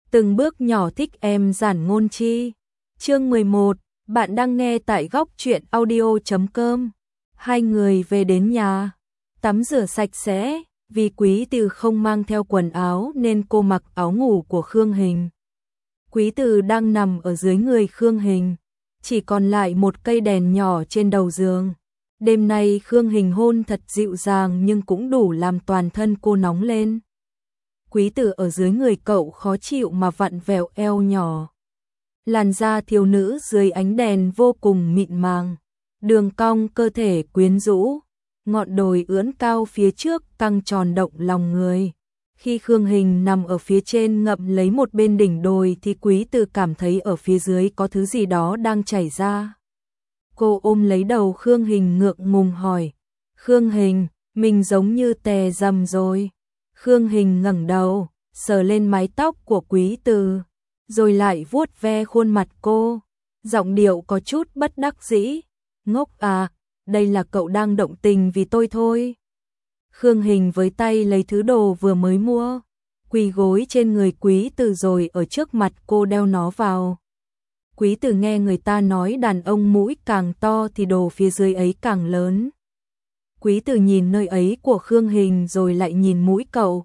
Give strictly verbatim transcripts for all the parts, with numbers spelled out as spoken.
Từng bước nhỏ thích em giản ngôn chi. Chương mười một, bạn đang nghe tại góc truyện audio chấm com. Hai người về đến nhà, tắm rửa sạch sẽ, vì Quý Từ không mang theo quần áo nên cô mặc áo ngủ của Khương Hình. Quý Từ đang nằm ở dưới người Khương Hình, chỉ còn lại một cây đèn nhỏ trên đầu giường. Đêm nay Khương Hình hôn thật dịu dàng nhưng cũng đủ làm toàn thân cô nóng lên. Quý Tử ở dưới người cậu khó chịu mà vặn vẹo eo nhỏ. Làn da thiếu nữ dưới ánh đèn vô cùng mịn màng, đường cong cơ thể quyến rũ, ngọn đồi ưỡn cao phía trước căng tròn động lòng người. Khi Khương Hình nằm ở phía trên ngậm lấy một bên đỉnh đồi thì Quý Tử cảm thấy ở phía dưới có thứ gì đó đang chảy ra. Cô ôm lấy đầu Khương Hình ngượng ngùng hỏi, Khương Hình, mình giống như tè dầm rồi. Khương Hình ngẩng đầu, sờ lên mái tóc của Quý Từ, rồi lại vuốt ve khuôn mặt cô, giọng điệu có chút bất đắc dĩ, ngốc à, đây là cậu đang động tình vì tôi thôi. Khương Hình với tay lấy thứ đồ vừa mới mua, quỳ gối trên người Quý Từ rồi ở trước mặt cô đeo nó vào. Quý Từ nghe người ta nói đàn ông mũi càng to thì đồ phía dưới ấy càng lớn. Quý Từ nhìn nơi ấy của Khương Hình rồi lại nhìn mũi cậu.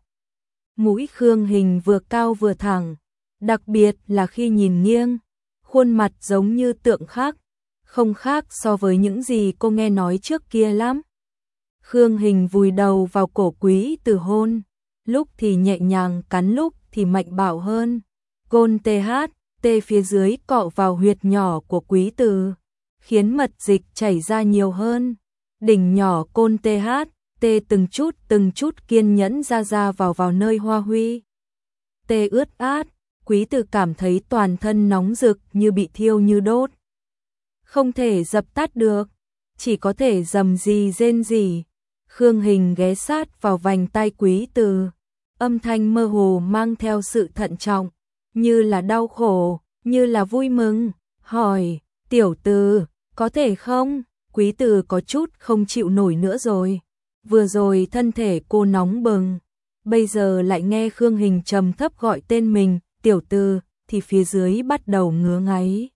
Mũi Khương Hình vừa cao vừa thẳng, đặc biệt là khi nhìn nghiêng, khuôn mặt giống như tượng khác, không khác so với những gì cô nghe nói trước kia lắm. Khương Hình vùi đầu vào cổ Quý Từ hôn, lúc thì nhẹ nhàng cắn lúc thì mạnh bạo hơn. Côn tê hát, tê phía dưới cọ vào huyệt nhỏ của Quý Từ, khiến mật dịch chảy ra nhiều hơn. Đỉnh nhỏ côn tê hát, tê từng chút từng chút kiên nhẫn ra ra vào vào nơi hoa huy. Tê ướt át, Quý Từ cảm thấy toàn thân nóng rực như bị thiêu như đốt. Không thể dập tắt được, chỉ có thể rầm rì rên rỉ. Khương Hình ghé sát vào vành tai Quý Từ, âm thanh mơ hồ mang theo sự thận trọng, như là đau khổ, như là vui mừng, hỏi, tiểu Từ, có thể không? Quý Từ có chút không chịu nổi nữa rồi. Vừa rồi thân thể cô nóng bừng, bây giờ lại nghe Khương Hình trầm thấp gọi tên mình, tiểu Từ, thì phía dưới bắt đầu ngứa ngáy.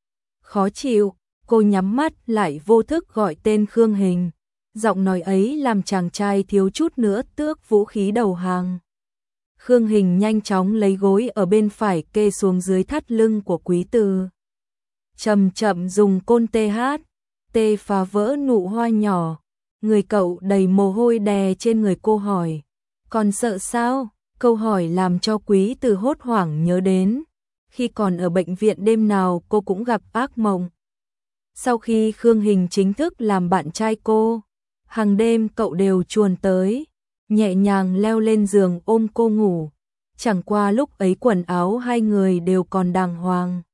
Khó chịu, cô nhắm mắt lại vô thức gọi tên Khương Hình. Giọng nói ấy làm chàng trai thiếu chút nữa tước vũ khí đầu hàng. Khương Hình nhanh chóng lấy gối ở bên phải kê xuống dưới thắt lưng của Quý Từ. Chậm chậm dùng côn tê hát, tê phá vỡ nụ hoa nhỏ. Người cậu đầy mồ hôi đè trên người cô hỏi, còn sợ sao? Câu hỏi làm cho Quý Từ hốt hoảng nhớ đến khi còn ở bệnh viện đêm nào cô cũng gặp ác mộng. Sau khi Khương Hình chính thức làm bạn trai cô, hàng đêm cậu đều chuồn tới, nhẹ nhàng leo lên giường ôm cô ngủ. Chẳng qua lúc ấy quần áo hai người đều còn đàng hoàng,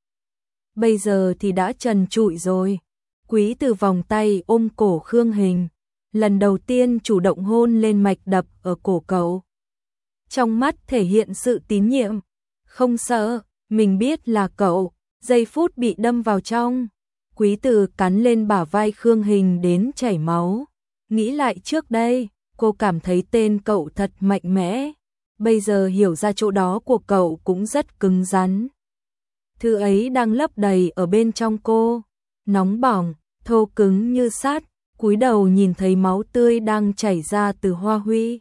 bây giờ thì đã trần trụi rồi. Quý Từ vòng tay ôm cổ Khương Hình, lần đầu tiên chủ động hôn lên mạch đập ở cổ cậu. Trong mắt thể hiện sự tín nhiệm, không sợ, mình biết là cậu. Giây phút bị đâm vào trong, Quý Từ cắn lên bả vai Khương Hình đến chảy máu. Nghĩ lại trước đây, cô cảm thấy tên cậu thật mạnh mẽ, bây giờ hiểu ra chỗ đó của cậu cũng rất cứng rắn. Thứ ấy đang lấp đầy ở bên trong cô, nóng bỏng, thô cứng như sắt. Cúi đầu nhìn thấy máu tươi đang chảy ra từ hoa huy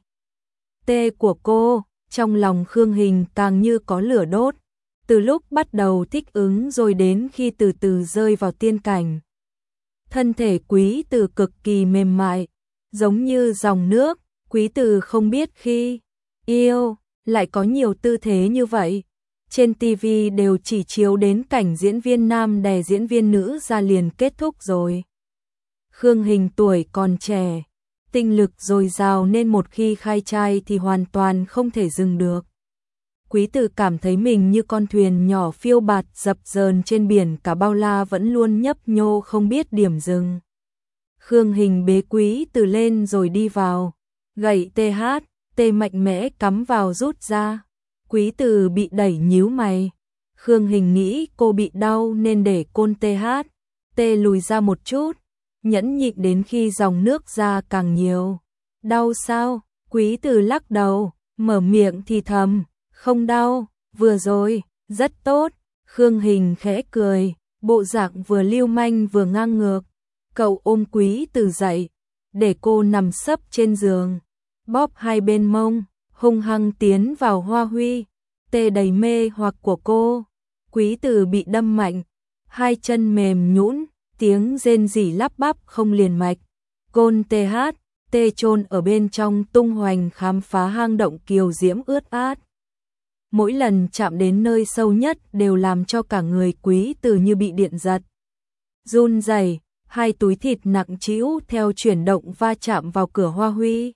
tê của cô, trong lòng Khương Hình càng như có lửa đốt. Từ lúc bắt đầu thích ứng rồi đến khi từ từ rơi vào tiên cảnh, thân thể Quý Từ cực kỳ mềm mại, giống như dòng nước. Quý Từ không biết khi yêu lại có nhiều tư thế như vậy. Trên ti vi đều chỉ chiếu đến cảnh diễn viên nam đè diễn viên nữ ra liền kết thúc rồi. Khương Hình tuổi còn trẻ, tinh lực dồi dào nên một khi khai trai thì hoàn toàn không thể dừng được. Quý Từ cảm thấy mình như con thuyền nhỏ phiêu bạt dập dờn trên biển cả bao la vẫn luôn nhấp nhô không biết điểm dừng. Khương Hình bế Quý Từ lên rồi đi vào, gậy tê hát, tê mạnh mẽ cắm vào rút ra. Quý Từ bị đẩy nhíu mày. Khương Hình nghĩ cô bị đau nên để côn tê hát, tê lùi ra một chút, nhẫn nhịn đến khi dòng nước ra càng nhiều. Đau sao? Quý Từ lắc đầu, mở miệng thì thầm, không đau. Vừa rồi, rất tốt, Khương Hình khẽ cười, bộ dạng vừa lưu manh vừa ngang ngược. Cậu ôm Quý Từ dậy, để cô nằm sấp trên giường, bóp hai bên mông, hung hăng tiến vào hoa huy, tê đầy mê hoặc của cô. Quý Từ bị đâm mạnh, hai chân mềm nhũn, tiếng rên rỉ lắp bắp không liền mạch. Côn tê hát, tê chôn ở bên trong tung hoành khám phá hang động kiều diễm ướt át. Mỗi lần chạm đến nơi sâu nhất đều làm cho cả người Quý Từ như bị điện giật. Run rẩy, hai túi thịt nặng trĩu theo chuyển động va chạm vào cửa hoa huy.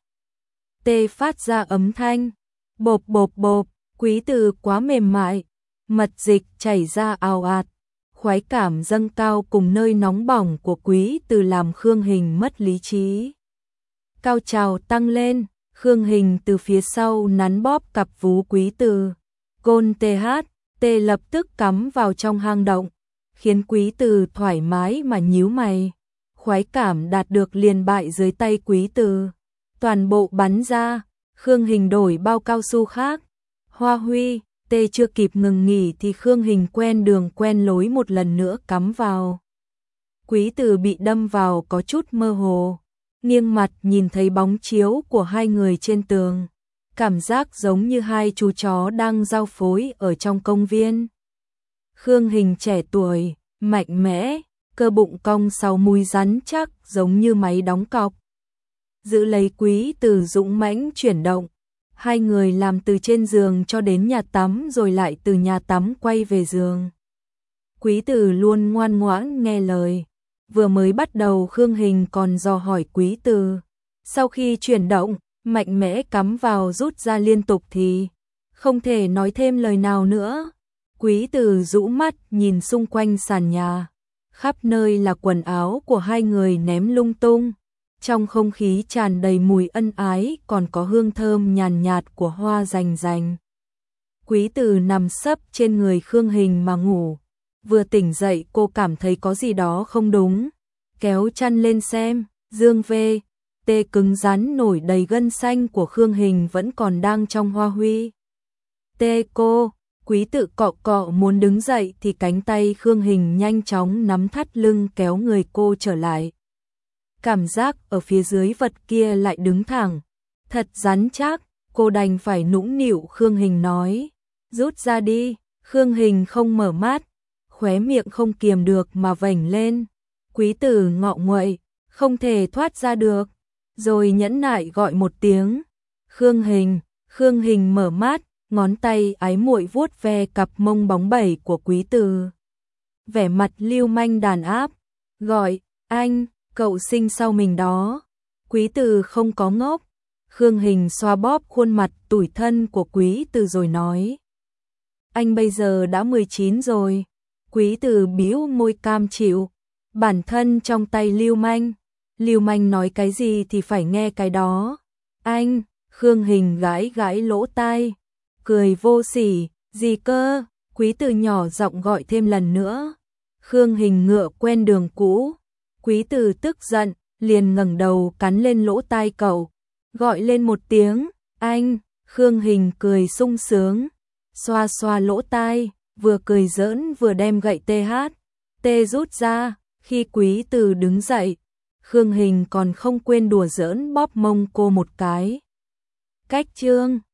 Tê phát ra ấm thanh, bộp bộp bộp, Quý Từ quá mềm mại, mật dịch chảy ra ào ạt. Khoái cảm dâng cao cùng nơi nóng bỏng của Quý Từ làm Khương Hình mất lý trí. Cao trào tăng lên, Khương Hình từ phía sau nắn bóp cặp vú Quý Từ. Côn tê hát, tê lập tức cắm vào trong hang động, khiến Quý Từ thoải mái mà nhíu mày. Khoái cảm đạt được liền bại dưới tay Quý Từ. Toàn bộ bắn ra, Khương Hình đổi bao cao su khác. Hoa huy, tê chưa kịp ngừng nghỉ thì Khương Hình quen đường quen lối một lần nữa cắm vào. Quý Từ bị đâm vào có chút mơ hồ, nghiêng mặt nhìn thấy bóng chiếu của hai người trên tường. Cảm giác giống như hai chú chó đang giao phối ở trong công viên. Khương Hình trẻ tuổi, mạnh mẽ, cơ bụng cong sau múi rắn chắc giống như máy đóng cọc. Giữ lấy Quý Từ dũng mãnh chuyển động. Hai người làm từ trên giường cho đến nhà tắm rồi lại từ nhà tắm quay về giường. Quý Từ luôn ngoan ngoãn nghe lời. Vừa mới bắt đầu Khương Hình còn dò hỏi Quý Từ. Sau khi chuyển động, mạnh mẽ cắm vào rút ra liên tục thì không thể nói thêm lời nào nữa. Quý Từ rũ mắt nhìn xung quanh sàn nhà. Khắp nơi là quần áo của hai người ném lung tung. Trong không khí tràn đầy mùi ân ái còn có hương thơm nhàn nhạt của hoa rành rành. Quý Từ nằm sấp trên người Khương Hình mà ngủ. Vừa tỉnh dậy cô cảm thấy có gì đó không đúng. Kéo chăn lên xem, dương vê, tê cứng rắn nổi đầy gân xanh của Khương Hình vẫn còn đang trong hoa huy. Tê cô, Quý Từ cọ cọ muốn đứng dậy thì cánh tay Khương Hình nhanh chóng nắm thắt lưng kéo người cô trở lại. Cảm giác ở phía dưới vật kia lại đứng thẳng, thật rắn chắc, cô đành phải nũng nịu Khương Hình nói, rút ra đi. Khương Hình không mở mắt, khóe miệng không kiềm được mà vểnh lên. Quý Từ ngọ nguậy, không thể thoát ra được, rồi nhẫn nại gọi một tiếng. Khương Hình, Khương Hình mở mắt, ngón tay ái muội vuốt ve cặp mông bóng bẩy của Quý Từ. Vẻ mặt lưu manh đàn áp, gọi, anh, cậu sinh sau mình đó. Quý Từ không có ngốc. Khương Hình xoa bóp khuôn mặt tủi thân của Quý Từ rồi nói, anh bây giờ đã mười chín rồi. Quý Từ bĩu môi cam chịu, bản thân trong tay lưu manh. Lưu manh nói cái gì thì phải nghe cái đó. Anh, Khương Hình gãi gãi lỗ tai, cười vô sỉ, gì cơ? Quý Từ nhỏ giọng gọi thêm lần nữa. Khương Hình ngựa quen đường cũ. Quý Từ tức giận, liền ngẩng đầu cắn lên lỗ tai cậu, gọi lên một tiếng, anh. Khương Hình cười sung sướng, xoa xoa lỗ tai, vừa cười giỡn vừa đem gậy tê hát, tê rút ra. Khi Quý Từ đứng dậy, Khương Hình còn không quên đùa giỡn bóp mông cô một cái. Cách chương